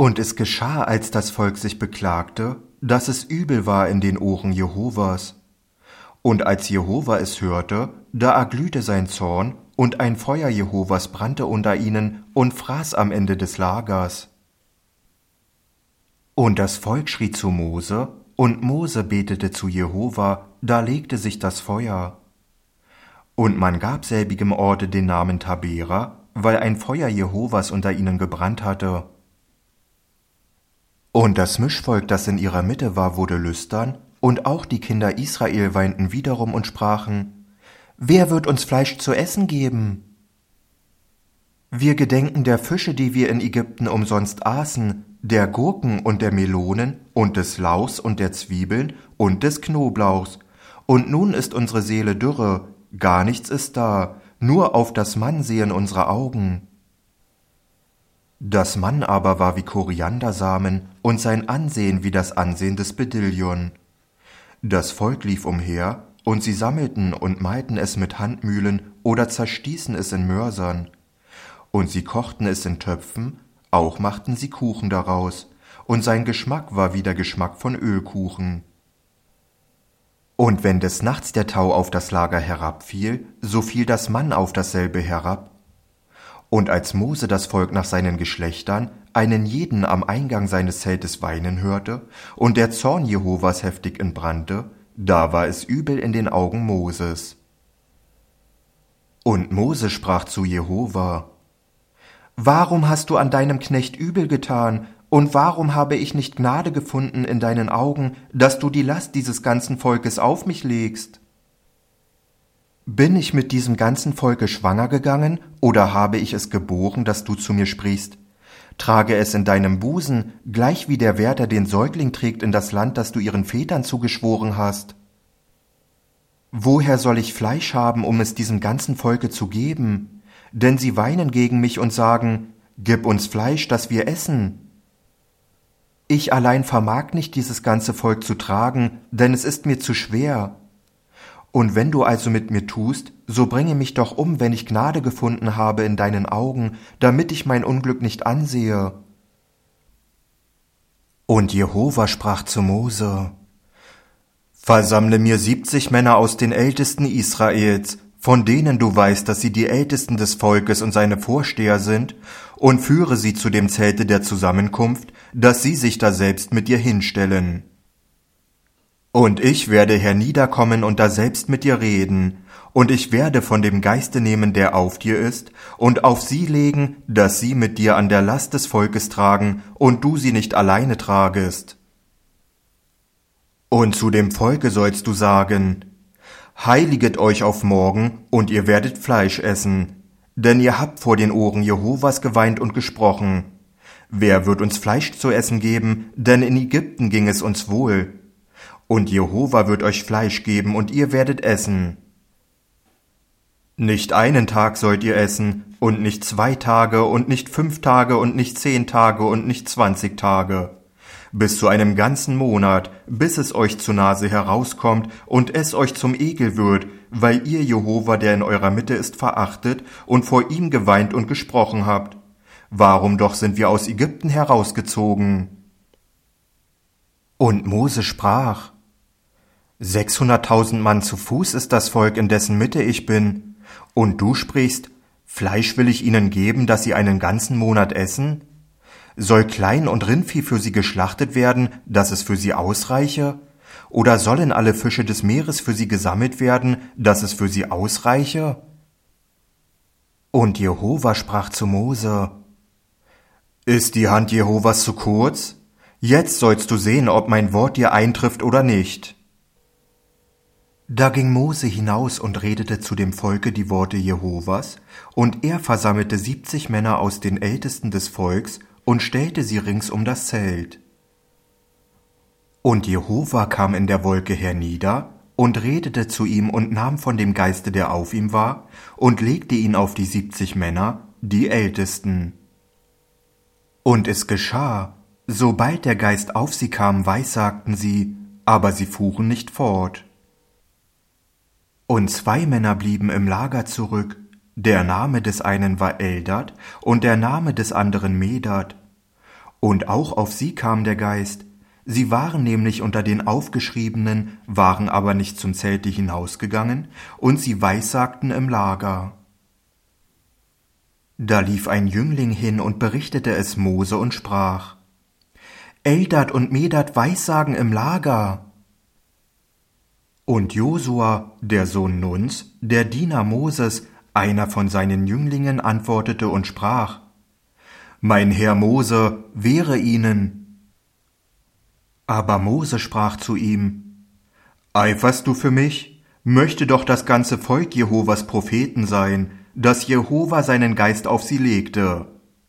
Und es geschah, als das Volk sich beklagte, dass es übel war in den Ohren Jehovas. Und als Jehova es hörte, da erglühte sein Zorn, und ein Feuer Jehovas brannte unter ihnen und fraß am Ende des Lagers. Und das Volk schrie zu Mose, und Mose betete zu Jehova, da legte sich das Feuer. Und man gab selbigem Orte den Namen Tabera, weil ein Feuer Jehovas unter ihnen gebrannt hatte. Und das Mischvolk, das in ihrer Mitte war, wurde lüstern, und auch die Kinder Israel weinten wiederum und sprachen: Wer wird uns Fleisch zu essen geben? Wir gedenken der Fische, die wir in Ägypten umsonst aßen, der Gurken und der Melonen und des Lauchs und der Zwiebeln und des Knoblauchs. Und nun ist unsere Seele dürre, gar nichts ist da, nur auf das Mann sehen unsere Augen. Das Mann aber war wie Koriandersamen und sein Ansehen wie das Ansehen des Bedillion. Das Volk lief umher, und sie sammelten und mahlten es mit Handmühlen oder zerstießen es in Mörsern. Und sie kochten es in Töpfen, auch machten sie Kuchen daraus, und sein Geschmack war wie der Geschmack von Ölkuchen. Und wenn des Nachts der Tau auf das Lager herabfiel, so fiel das Mann auf dasselbe herab. Und als Mose das Volk nach seinen Geschlechtern einen jeden am Eingang seines Zeltes weinen hörte, und der Zorn Jehovas heftig entbrannte, da war es übel in den Augen Moses. Und Mose sprach zu Jehova: Warum hast du an deinem Knecht übel getan, und warum habe ich nicht Gnade gefunden in deinen Augen, dass du die Last dieses ganzen Volkes auf mich legst? Bin ich mit diesem ganzen Volke schwanger gegangen, oder habe ich es geboren, dass du zu mir sprichst: Trage es in deinem Busen, gleich wie der Wärter den Säugling trägt in das Land, das du ihren Vätern zugeschworen hast? Woher soll ich Fleisch haben, um es diesem ganzen Volke zu geben? Denn sie weinen gegen mich und sagen: Gib uns Fleisch, dass wir essen. Ich allein vermag nicht, dieses ganze Volk zu tragen, denn es ist mir zu schwer. Und wenn du also mit mir tust, so bringe mich doch um, wenn ich Gnade gefunden habe in deinen Augen, damit ich mein Unglück nicht ansehe. Und Jehova sprach zu Mose: Versammle mir 70 Männer aus den Ältesten Israels, von denen du weißt, dass sie die Ältesten des Volkes und seine Vorsteher sind, und führe sie zu dem Zelte der Zusammenkunft, dass sie sich da selbst mit dir hinstellen. Und ich werde herniederkommen und da selbst mit dir reden, und ich werde von dem Geiste nehmen, der auf dir ist, und auf sie legen, dass sie mit dir an der Last des Volkes tragen, und du sie nicht alleine tragest. Und zu dem Volke sollst du sagen: Heiliget euch auf morgen, und ihr werdet Fleisch essen, denn ihr habt vor den Ohren Jehovas geweint und gesprochen: Wer wird uns Fleisch zu essen geben, denn in Ägypten ging es uns wohl. Und Jehova wird euch Fleisch geben, und ihr werdet essen. Nicht einen Tag sollt ihr essen, und nicht 2 Tage, und nicht 5 Tage, und nicht 10 Tage, und nicht 20 Tage. Bis zu einem ganzen Monat, bis es euch zur Nase herauskommt und es euch zum Ekel wird, weil ihr Jehova, der in eurer Mitte ist, verachtet und vor ihm geweint und gesprochen habt: Warum doch sind wir aus Ägypten herausgezogen? Und Mose sprach: 600.000 Mann zu Fuß ist das Volk, in dessen Mitte ich bin. Und du sprichst: Fleisch will ich ihnen geben, dass sie einen ganzen Monat essen? Soll Klein- und Rindvieh für sie geschlachtet werden, dass es für sie ausreiche? Oder sollen alle Fische des Meeres für sie gesammelt werden, dass es für sie ausreiche? Und Jehova sprach zu Mose: Ist die Hand Jehovas zu kurz? Jetzt sollst du sehen, ob mein Wort dir eintrifft oder nicht. Da ging Mose hinaus und redete zu dem Volke die Worte Jehovas, und er versammelte 70 Männer aus den Ältesten des Volks und stellte sie rings um das Zelt. Und Jehova kam in der Wolke hernieder und redete zu ihm und nahm von dem Geiste, der auf ihm war, und legte ihn auf die 70 Männer, die Ältesten. Und es geschah, sobald der Geist auf sie kam, weissagten sie, aber sie fuhren nicht fort. Und 2 Männer blieben im Lager zurück, der Name des einen war Eldad und der Name des anderen Medad. Und auch auf sie kam der Geist. Sie waren nämlich unter den Aufgeschriebenen, waren aber nicht zum Zelte hinausgegangen, und sie weissagten im Lager. Da lief ein Jüngling hin und berichtete es Mose und sprach: Eldad und Medad weissagen im Lager. Und Josua, der Sohn Nuns, der Diener Moses, einer von seinen Jünglingen, antwortete und sprach: Mein Herr Mose, wehre ihnen. Aber Mose sprach zu ihm: Eiferst du für mich? Möchte doch das ganze Volk Jehovas Propheten sein, dass Jehova seinen Geist auf sie legte.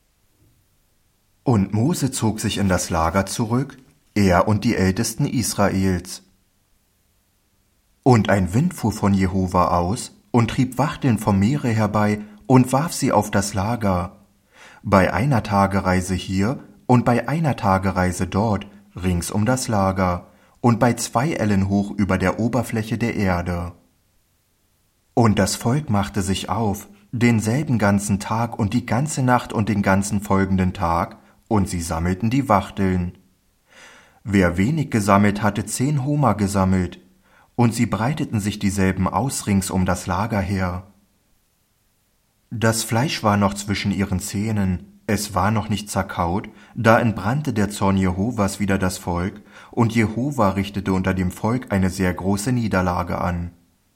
Und Mose zog sich in das Lager zurück, er und die Ältesten Israels. Und ein Wind fuhr von Jehova aus und trieb Wachteln vom Meere herbei und warf sie auf das Lager, bei einer Tagereise hier und bei einer Tagereise dort, rings um das Lager, und bei 2 Ellen hoch über der Oberfläche der Erde. Und das Volk machte sich auf, denselben ganzen Tag und die ganze Nacht und den ganzen folgenden Tag, und sie sammelten die Wachteln. Wer wenig gesammelt hatte, 10 Homer gesammelt, und sie breiteten sich dieselben aus rings um das Lager her. Das Fleisch war noch zwischen ihren Zähnen, es war noch nicht zerkaut, da entbrannte der Zorn Jehovas wider das Volk, und Jehova richtete unter dem Volk eine sehr große Niederlage an.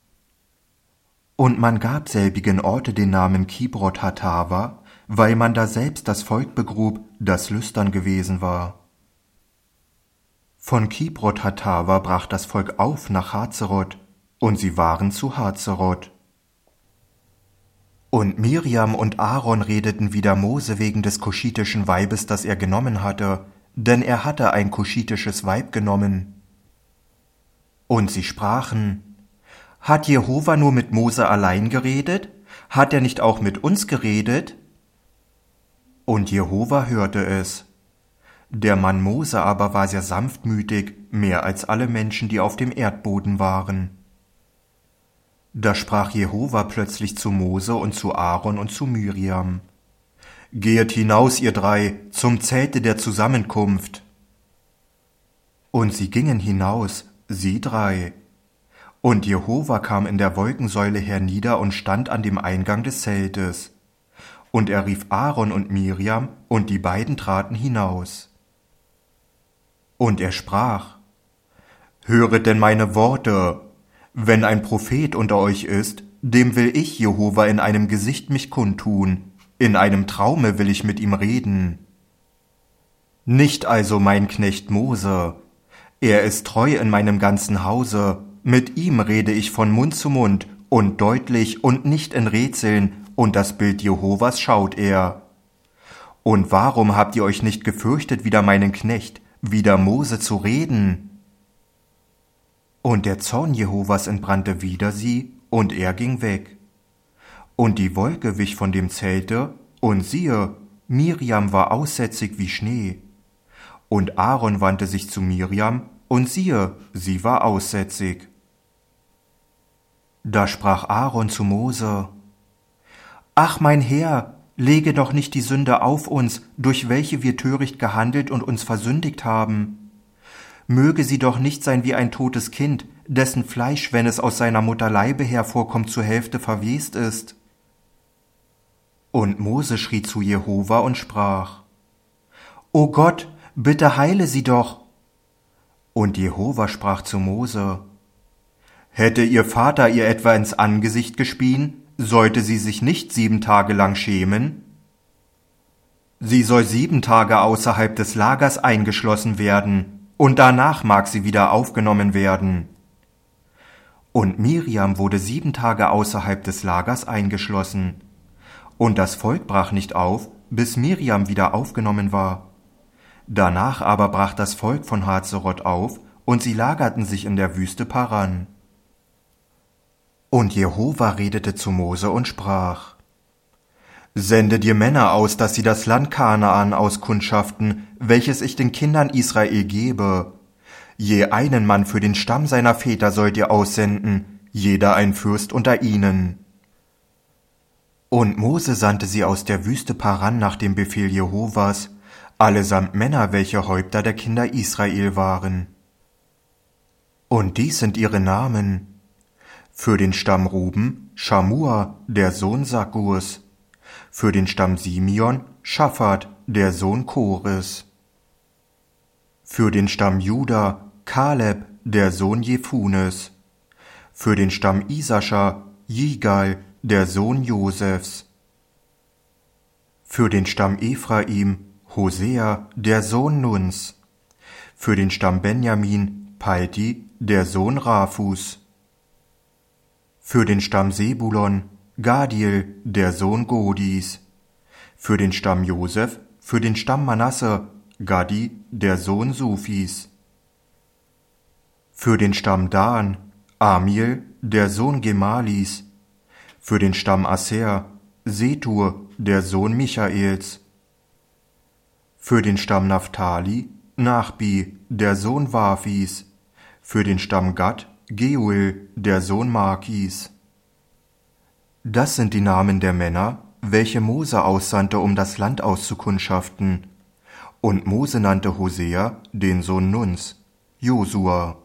Und man gab selbigen Orte den Namen Kibrot Hatava, weil man da selbst das Volk begrub, das lüstern gewesen war. Von Kibrot Hatava brach das Volk auf nach Hazeroth, und sie waren zu Hazeroth. Und Miriam und Aaron redeten wider Mose wegen des kuschitischen Weibes, das er genommen hatte, denn er hatte ein kuschitisches Weib genommen. Und sie sprachen: Hat Jehova nur mit Mose allein geredet? Hat er nicht auch mit uns geredet? Und Jehova hörte es. Der Mann Mose aber war sehr sanftmütig, mehr als alle Menschen, die auf dem Erdboden waren. Da sprach Jehova plötzlich zu Mose und zu Aaron und zu Miriam: Gehet hinaus, ihr 3, zum Zelte der Zusammenkunft. Und sie gingen hinaus, sie 3. Und Jehova kam in der Wolkensäule hernieder und stand an dem Eingang des Zeltes. Und er rief Aaron und Miriam, und die beiden traten hinaus. Und er sprach: Höret denn meine Worte. Wenn ein Prophet unter euch ist, dem will ich, Jehova, in einem Gesicht mich kundtun, in einem Traume will ich mit ihm reden. Nicht also mein Knecht Mose, er ist treu in meinem ganzen Hause, mit ihm rede ich von Mund zu Mund und deutlich und nicht in Rätseln, und das Bild Jehovas schaut er. Und warum habt ihr euch nicht gefürchtet, wider meinen Knecht, wider Mose zu reden? Und der Zorn Jehovas entbrannte wider sie, und er ging weg. Und die Wolke wich von dem Zelte, und siehe, Miriam war aussätzig wie Schnee. Und Aaron wandte sich zu Miriam, und siehe, sie war aussätzig. Da sprach Aaron zu Mose: Ach, mein Herr, lege doch nicht die Sünde auf uns, durch welche wir töricht gehandelt und uns versündigt haben. Möge sie doch nicht sein wie ein totes Kind, dessen Fleisch, wenn es aus seiner Mutter Leibe hervorkommt, zur Hälfte verwest ist. Und Mose schrie zu Jehova und sprach: O Gott, bitte heile sie doch. Und Jehova sprach zu Mose: Hätte ihr Vater ihr etwa ins Angesicht gespien, sollte sie sich nicht 7 Tage lang schämen? Sie soll 7 Tage außerhalb des Lagers eingeschlossen werden, und danach mag sie wieder aufgenommen werden. Und Miriam wurde 7 Tage außerhalb des Lagers eingeschlossen. Und das Volk brach nicht auf, bis Miriam wieder aufgenommen war. Danach aber brach das Volk von Hazeroth auf, und sie lagerten sich in der Wüste Paran. Und Jehova redete zu Mose und sprach: Sende dir Männer aus, dass sie das Land Kanaan auskundschaften, welches ich den Kindern Israel gebe. Je einen Mann für den Stamm seiner Väter sollt ihr aussenden, jeder ein Fürst unter ihnen. Und Mose sandte sie aus der Wüste Paran nach dem Befehl Jehovas, allesamt Männer, welche Häupter der Kinder Israel waren. Und dies sind ihre Namen: für den Stamm Ruben Schamua, der Sohn Sakkurs, für den Stamm Simeon Schaphat, der Sohn Kores, für den Stamm Juda Kaleb, der Sohn Jephunes, für den Stamm Isaschar Jigal, der Sohn Josefs, für den Stamm Ephraim Hosea, der Sohn Nuns, für den Stamm Benjamin Palti, der Sohn Raphus, für den Stamm Sebulon Gadiel, der Sohn Godis, für den Stamm Josef, für den Stamm Manasse Gadi, der Sohn Suphis, für den Stamm Dan Amiel, der Sohn Gemalis, für den Stamm Aser Setur, der Sohn Michaels, für den Stamm Naphtali Nachbi, der Sohn Waphis, für den Stamm Gad Geuel, der Sohn Makis. Das sind die Namen der Männer, welche Mose aussandte, um das Land auszukundschaften. Und Mose nannte Hosea, den Sohn Nuns, Josua.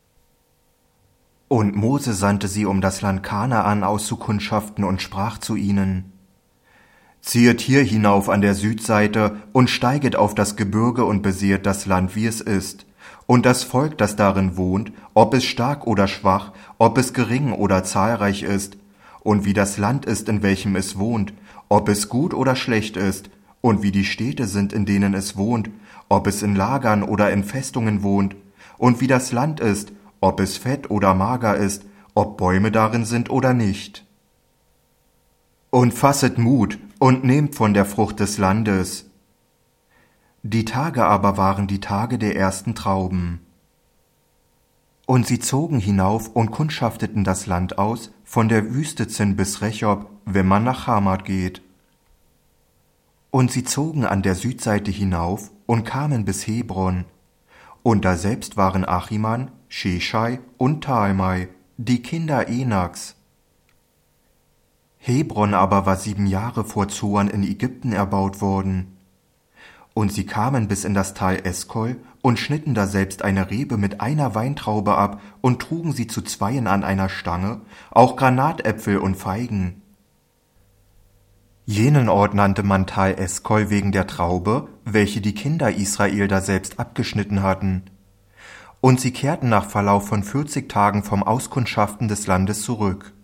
Und Mose sandte sie, um das Land Kanaan auszukundschaften, und sprach zu ihnen: Ziehet hier hinauf an der Südseite und steiget auf das Gebirge und besehet das Land, wie es ist, und das Volk, das darin wohnt, ob es stark oder schwach, ob es gering oder zahlreich ist, und wie das Land ist, in welchem es wohnt, ob es gut oder schlecht ist, und wie die Städte sind, in denen es wohnt, ob es in Lagern oder in Festungen wohnt, und wie das Land ist, ob es fett oder mager ist, ob Bäume darin sind oder nicht. Und fasset Mut und nehmt von der Frucht des Landes. Die Tage aber waren die Tage der ersten Trauben. Und sie zogen hinauf und kundschafteten das Land aus, von der Wüste Zin bis Rechob, wenn man nach Hamat geht. Und sie zogen an der Südseite hinauf und kamen bis Hebron. Und daselbst waren Achiman, Sheshai und Talmai, die Kinder Enaks. Hebron aber war 7 Jahre vor Zoan in Ägypten erbaut worden. Und sie kamen bis in das Tal Eskol und schnitten daselbst eine Rebe mit einer Weintraube ab und trugen sie zu zweien an einer Stange, auch Granatäpfel und Feigen. Jenen Ort nannte man Tal Eskol wegen der Traube, welche die Kinder Israel daselbst abgeschnitten hatten. Und sie kehrten nach Verlauf von 40 Tagen vom Auskundschaften des Landes zurück.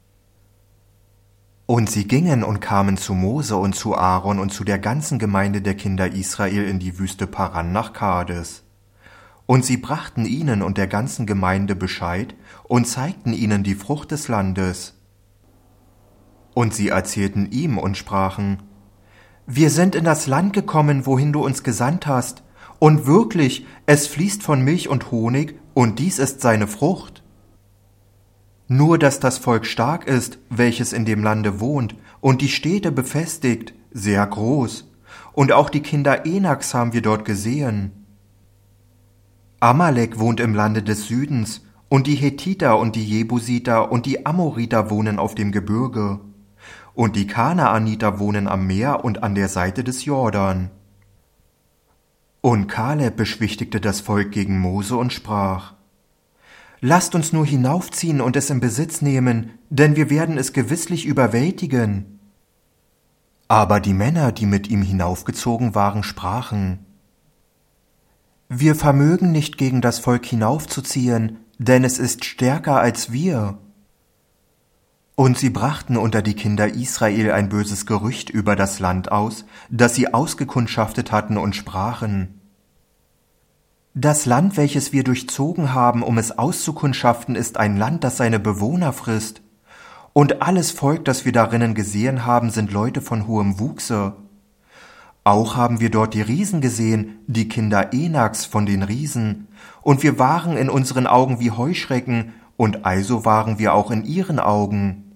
Und sie gingen und kamen zu Mose und zu Aaron und zu der ganzen Gemeinde der Kinder Israel in die Wüste Paran nach Kades. Und sie brachten ihnen und der ganzen Gemeinde Bescheid und zeigten ihnen die Frucht des Landes. Und sie erzählten ihm und sprachen: Wir sind in das Land gekommen, wohin du uns gesandt hast, und wirklich, es fließt von Milch und Honig, und dies ist seine Frucht. Nur dass das Volk stark ist, welches in dem Lande wohnt, und die Städte befestigt, sehr groß, und auch die Kinder Enaks haben wir dort gesehen. Amalek wohnt im Lande des Südens, und die Hethiter und die Jebusiter und die Amoriter wohnen auf dem Gebirge, und die Kanaaniter wohnen am Meer und an der Seite des Jordan. Und Kaleb beschwichtigte das Volk gegen Mose und sprach: Lasst uns nur hinaufziehen und es in Besitz nehmen, denn wir werden es gewisslich überwältigen. Aber die Männer, die mit ihm hinaufgezogen waren, sprachen: Wir vermögen nicht gegen das Volk hinaufzuziehen, denn es ist stärker als wir. Und sie brachten unter die Kinder Israel ein böses Gerücht über das Land aus, das sie ausgekundschaftet hatten, und sprachen: Das Land, welches wir durchzogen haben, um es auszukundschaften, ist ein Land, das seine Bewohner frisst. Und alles Volk, das wir darinnen gesehen haben, sind Leute von hohem Wuchse. Auch haben wir dort die Riesen gesehen, die Kinder Enaks von den Riesen. Und wir waren in unseren Augen wie Heuschrecken, und also waren wir auch in ihren Augen.